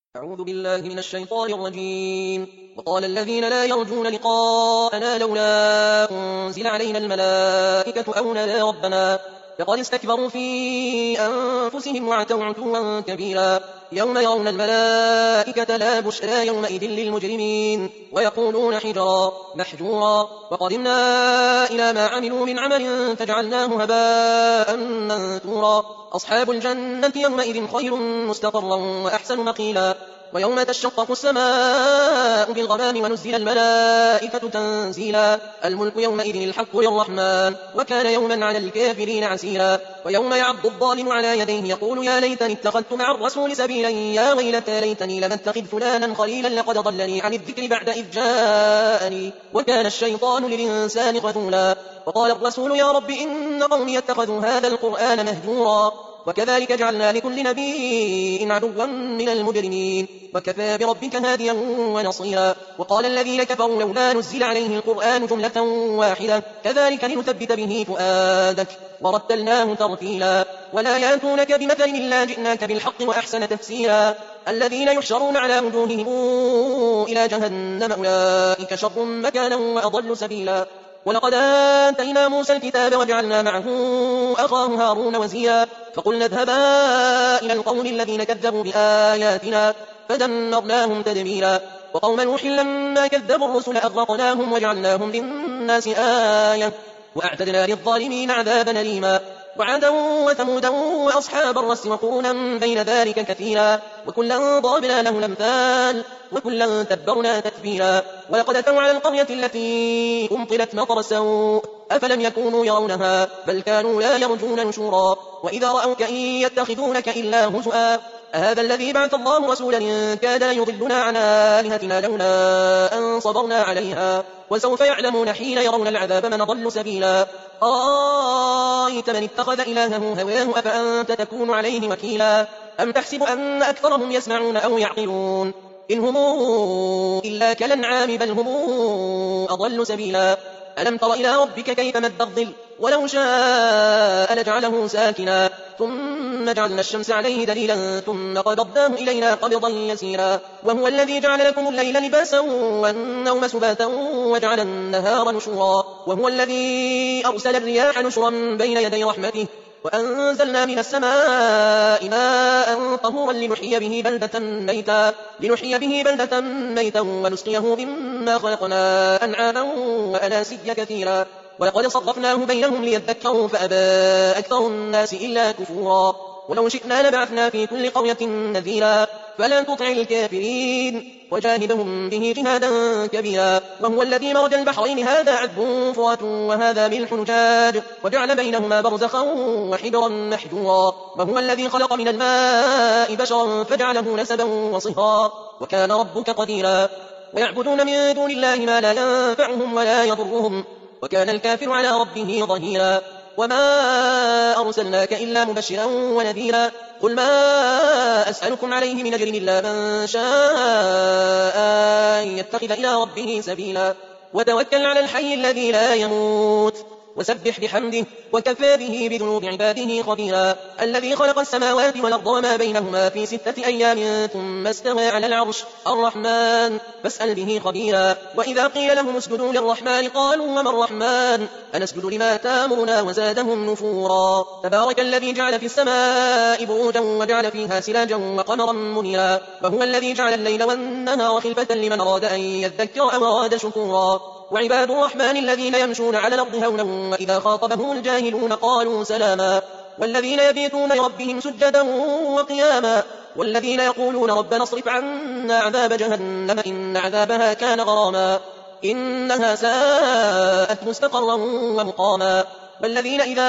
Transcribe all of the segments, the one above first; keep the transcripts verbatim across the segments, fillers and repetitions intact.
أعوذ بالله من الشيطان الرجيم. وقال الذين لا يرجون لقاءنا لولا أنزل علينا الملائكة أو نرى ربنا لقد استكبروا في أنفسهم وعتوا عتوا كبيرا. يوم يرون الملائكة لا بشرى يومئذ للمجرمين ويقولون حجرا محجورا وقدمنا إلى ما عملوا من عمل فجعلناه هباء منثورا. أصحاب الجنة يومئذ خير مستقرا وأحسن مقيلا. ويوم تشقق السماء بالغمام ونزل الملائكة تنزيلا. الملك يومئذ الحق للرحمن وكان يوما على الكافرين عسيرا. ويوم يعض الظالم على يديه يقول يا ليتني اتخذت مع الرسول سبيلا يا ويلتى ليتني لم اتخذ فلانا خليلا لقد ضلني عن الذكر بعد إذ جاءني وكان الشيطان للإنسان خذولا. وقال الرسول يا رب إن قومي اتخذوا هذا القرآن مهجورا. وكذلك جعلنا لكل نبي عدوا من المجرمين وكفى بربك هاديا ونصيرا. وقال الذين كفروا لولا نزل عليه القرآن جملة واحدة كذلك لنثبت به فؤادك ورتلناه ترتيلا. ولا يأتونك بمثل إلا جئناك بالحق وأحسن تفسيرا. الذين يحشرون على وجوههم إلى جهنم أولئك شر مكانا وأضل سبيلا. ولقد آتينا موسى الكتاب وجعلنا معه أخاه هارون وزيرا فقلنا اذهبا إلى القوم الذين كذبوا بآياتنا فدمرناهم تدميرا. وقوم نوح لما كذبوا الرسل أغرقناهم وجعلناهم للناس آية وأعتدنا للظالمين عذابا أليما. وعادا وثمودا وأصحاب الرس وقرونا بين ذلك كثيرا وكلا ضربنا له الأمثال وكلا تبرنا تتبيرا. ولقد أتوا على القرية التي أمطرت مطر السوء أفلم يكونوا يرونها بل كانوا لا يرجون نشورا. وإذا رأوك إن يتخذونك إلا هزؤا أهذا الذي بعث الله رسولا إن كاد ليضلنا عن آلهتنا لولا أن صبرنا عليها وسوف يعلمون حين يرون العذاب من ضل سبيلا. أرأيت من اتخذ إلهه هواه أفأنت تكون عليه وكيلا. أم تحسب أن أكثرهم يسمعون أو يعقلون إن هم إلا كالأنعام بل هم أضل سبيلا. ألم تر إلى ربك كيف مد الظل ولو شاء لجعله ساكنا ثم جعلنا الشمس عليه دليلا ثم قبضناه إلينا قبضا يسيرا. وهو الذي جعل لكم الليل لباسا والنوم سباتا وجعل النهار نشورا. وهو الذي أرسل الرياح نشرا بين يدي رحمته وأنزلنا من السماء ماء طهورا لنحيي به بلدة ميتا لنحيي به بلدة ميتا ونسقيه مما خلقنا أنعاما وأناسيا كثيرا. ولقد صرفناه بينهم ليذكروا فأبى أكثر الناس إلا كفورا. ولو شئنا لبعثنا في كل قرية نذيرا فلا تطع الكافرين وجاهدهم به جهادا كبيرا. وهو الذي مرج البحرين هذا عذب فرات وهذا ملح نجاج وجعل بينهما برزخا وحجرا محجورا. وهو الذي خلق من الماء بشرا فجعله نسبا وصهرا وكان ربك قديرا. ويعبدون من دون الله ما لا ينفعهم ولا يضرهم وكان الكافر على ربه ظهيرا. وما أرسلناك إلا مبشرا ونذيرا. قل ما أسألكم عليه من أجر إلا من شاء أن يتخذ إلى ربه سبيلا. وتوكل على الحي الذي لا يموت وسبح بحمده وكفى به بذنوب عباده خبيرا. الذي خلق السماوات والأرض وما بينهما في ستة أيام ثم استوى على العرش الرحمن فاسأل به خبيرا. وإذا قيل لهم اسجدوا للرحمن قالوا وما الرحمن أنسجد لما تامرنا وزادهم نفورا. تبارك الذي جعل في السماء بروجا وجعل فيها سراجا وقمرا منيرا. وهو الذي جعل الليل والنهار خلفة لمن أراد أن يذكر أو أراد شكورا. وعباد الرحمن الذين يمشون على الأرض هونا وإذا خاطبهم الجاهلون قالوا سلاما. والذين يبيتون لربهم سجدا وقياما. والذين يقولون ربنا اصرف عنا عذاب جهنم إن عذابها كان غراما إنها ساءت مستقرا ومقاما. والذين إذا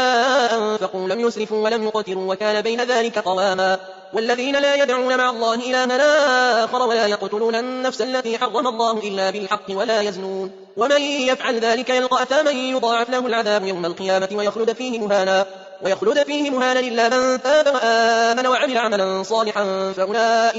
أنفقوا لم يسرفوا ولم يقتروا وكان بين ذلك قواما. والذين لا يدعون مع الله إلها آخر ولا يقتلون النفس التي حرم الله إلا بالحق ولا يزنون ومن يفعل ذلك يلقى أثاما يضاعف له العذاب يوم القيامة ويخلد فيه مهانا ويخلد فيه مهانا إلا من تاب وآمن وعمل عملا صالحا فأولئك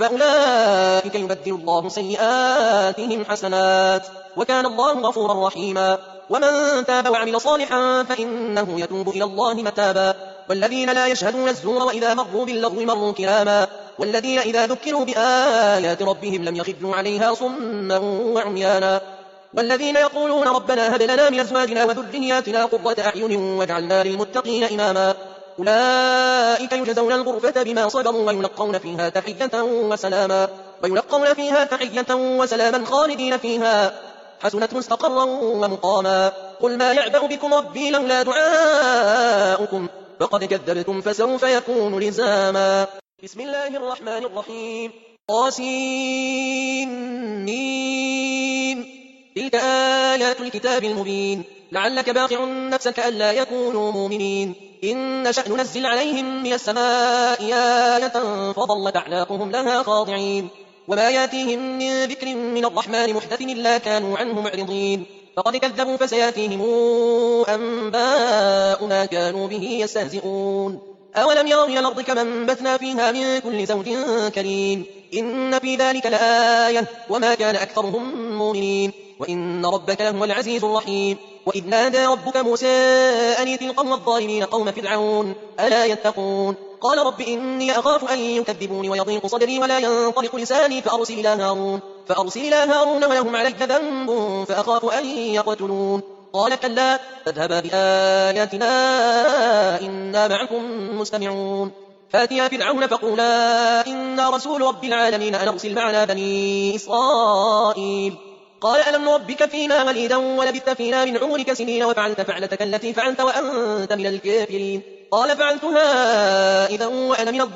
فأولئك يبدل الله سيئاتهم حسنات وكان الله غفورا رحيما. ومن تاب وعمل صالحا فإنه يتوب إلى الله متابا. والذين لا يشهدون الزور وإذا مروا باللغو مروا كراما والذين إذا ذكروا بآيات ربهم لم يخروا عليها صما وعميانا والذين يقولون ربنا هب لنا من أزواجنا وذرياتنا قرة أعين واجعلنا للمتقين إماما أولئك يجزون الغرفة بما صبروا ويلقون فيها تحية وسلاما ويلقون فيها تحية وسلاما خالدين فيها حسنت مستقرا ومقاما قل ما يعبأ بكم ربي لولا دعاؤكم فقد كذبتم فسوف يكون لزاما بسم الله الرحمن الرحيم طاسين تلك آيات الكتاب المبين لعلك باخع نفسك ألا يكونوا مؤمنين إن نشأ ننزل عليهم من السماء آية فظلت أعناقهم لها خاضعين وما ياتيهم من ذكر من الرحمن محدث إلا كانوا عنه معرضين فقد كذبوا فسياتيهم أنباء ما كانوا به يستهزئون أولم يروا إلى الأرض كما أنبتنا فيها من كل زوج كريم إن في ذلك لآية وما كان أكثرهم مؤمنين وإن ربك لهو العزيز الرحيم وإذ نادى ربك موسى أن ائت القوم الظالمين قوم فرعون ألا يتقون قال رب إني أخاف أن يكذبوني ويضيق صدري ولا ينطلق لساني فأرسل إلى هارون فأرسل إلى هارون ولهم علي ذنب فأخاف أن يقتلون قال كلا فاذهبا بآياتنا إنا معكم مستمعون فاتيا فرعون فقولا إنا رسول رب العالمين أن أرسل معنا بني إسرائيل قال ألم نربك فينا وليدا ولبثت فينا من عمرك سنين وفعلت فعلتك التي فعلت وأنت من الكافرين قال فعلتها إذا وأنا من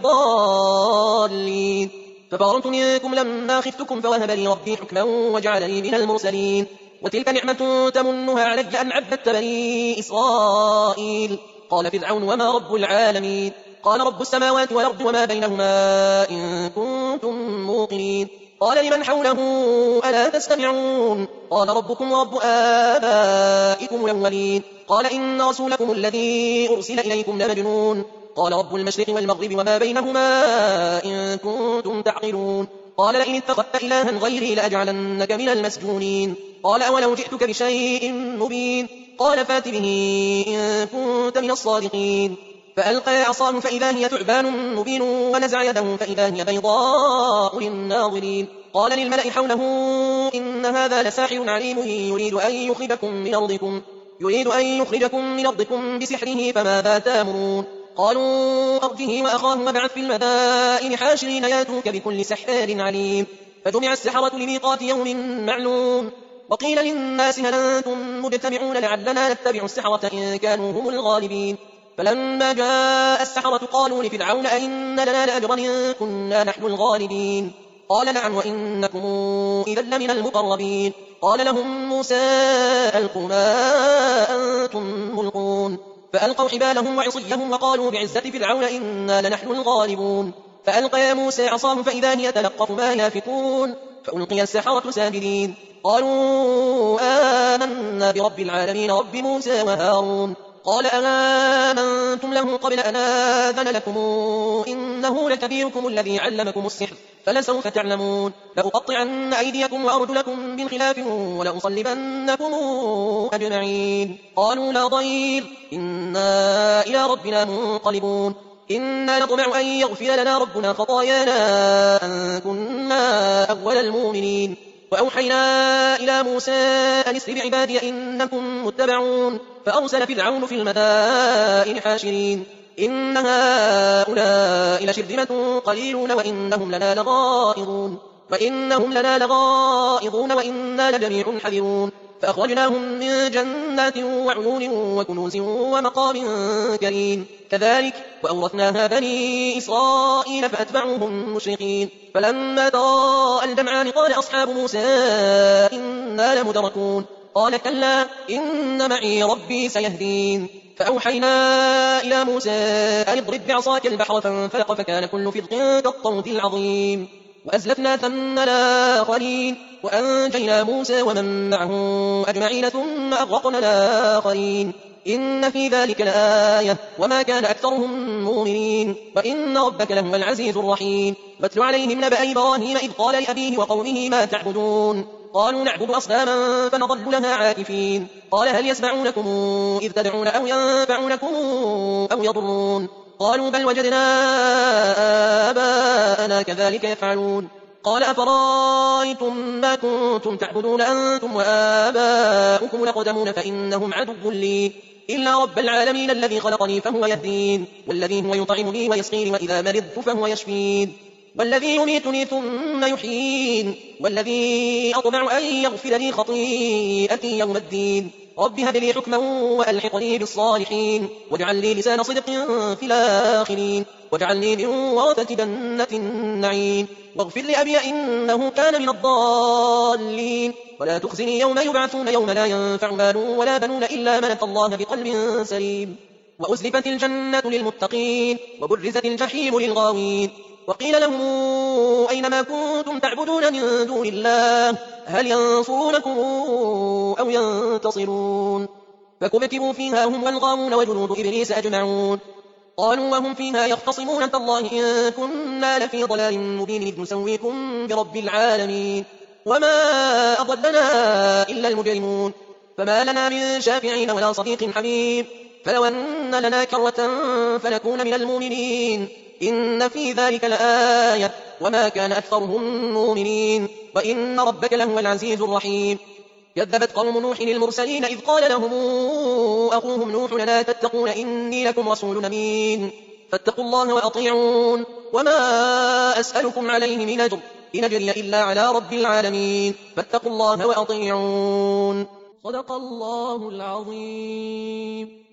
الضالين ففررت منكم لما خفتكم فوهب لي ربي حكما وجعلني من المرسلين وتلك نعمة تمنها علي أن عبدت بني إسرائيل قال فرعون وما رب العالمين قال رب السماوات والأرض وما بينهما إن كنتم موقنين قال لمن حوله ألا تستمعون قال ربكم ورب آبائكم الأولين قال إن رسولكم الذي أرسل إليكم لمجنون قال رب المشرق والمغرب وما بينهما إن كنتم تعقلون قال لئن اتخذت إلها غيري لأجعلنك من المسجونين قال أولو جئتك بشيء مبين قال فات به إن كنت من الصادقين فألقى عصاه فإذا هي ثعبان مبين ونزع يده فإذا هي بيضاء للناظرين قال للملأ حوله إن هذا لساحر عليم يريد أن يخرجكم من أرضكم يريد أن يخرجكم من أرضكم بسحره فماذا تأمرون قالوا أرجه وأخاه وابعث في المدائن حاشرين ياتوك بكل سحار عليم فجمع السحرة لميقات يوم معلوم وقيل للناس هل أنتم مجتمعون لعلنا نتبع السحرة إن كانوا هم الغالبين فلما جاء السحرة قالوا لفرعون أئن لنا لأجرا إن كنا نحن الغالبين قال نعم وإنكم إذا لمن المقربين قال لهم موسى ألقوا ما أنتم ملقون فألقوا حبالهم وعصيهم وقالوا بعزة فرعون إنا لنحن الغالبون فألقى موسى عصاه فإذا هي تلقف ما يافكون فألقي السحرة ساجدين قالوا آمنا برب العالمين رب موسى وهارون قال آمنتم له قبل أن آذن لكم إنه لكبيركم الذي علمكم السحر فلسوف تعلمون لأقطعن أيديكم وأرجلكم من خلاف ولأصلبنكم أجمعين قالوا لا ضير إنا إلى ربنا منقلبون إنا نطمع أن يغفر لنا ربنا خطايانا أن كنا أول المؤمنين وأوحينا إلى موسى أن اسر بعبادي إنكم متبعون فأرسل فرعون في المدائن حاشرين إن هؤلاء لشرذمة قليلون وإنهم لنا لغائظون وإنهم لنا لغائظون وإنا لجميع حذرون فأخرجناهم من جنات وعيون وكنوز ومقام كريم كذلك وأورثناها بني إسرائيل فأتبعوهم مشرقين فلما تراءى الجمعان قال أصحاب موسى إنا لمدركون قال كلا إن معي ربي سيهدين فأوحينا إلى موسى أن اضرب بعصاك البحر فانفلق فكان كل فرق كالطود العظيم وأزلفنا ثم الآخرين وأنجينا موسى ومن معه أجمعين ثم أغرقنا الآخرين إن في ذلك لآية وما كان أكثرهم مؤمنين وإن ربك لهو العزيز الرحيم واتل عليهم نبأ إبراهيم إذ قال لأبيه وقومه ما تعبدون قالوا نعبد أصناما فنظل لها عاكفين قال هل يسمعونكم إذ تدعون أو ينفعونكم أو يضرون قالوا بل وجدنا آباءنا كذلك يفعلون قال أفرأيتم ما كنتم تعبدون أنتم وآباؤكم الأقدمون فإنهم عدو لي إلا رب العالمين الذي خلقني فهو يهدين والذي هو يطعمني ويسقيني وإذا مرضت فهو يشفين والذي يميتني ثم يحيين والذي أطمع أن يغفر لي خطيئتي يوم الدين رب هب لي حكما وألحقني بالصالحين واجعل لي لسان صدق في الآخرين واجعلني من ورثة جنة النعيم واغفر لأبي إنه كان من الضالين ولا تخزني يوم يبعثون يوم لا ينفع مال ولا بنون إلا من أتى الله بقلب سليم وأزلفت الجنة للمتقين وبرزت الجحيم للغاوين وقيل لهم أينما كنتم تعبدون من دون الله هل ينصرونكم أو ينتصرون فكبكبوا فيها هم والغاوون وجنود إبليس أجمعون قالوا وهم فيها يختصمون تالله إن كنا لفي ضلال مبين إذ نسويكم برب العالمين وما أضلنا إلا المجرمون فما لنا من شافعين ولا صديق حميم فلو أن لنا كرة فنكون من المؤمنين إن في ذلك لآية وما كان أكثرهم مؤمنين وإن ربك لهو العزيز الرحيم كذبت قوم نوح المرسلين إذ قال لهم أخوهم نوح لا تتقون إني لكم رسول أمين فاتقوا الله وأطيعون وما أسألكم عليه من أجر إن أجري إلا على رب العالمين فاتقوا الله وأطيعون صدق الله العظيم.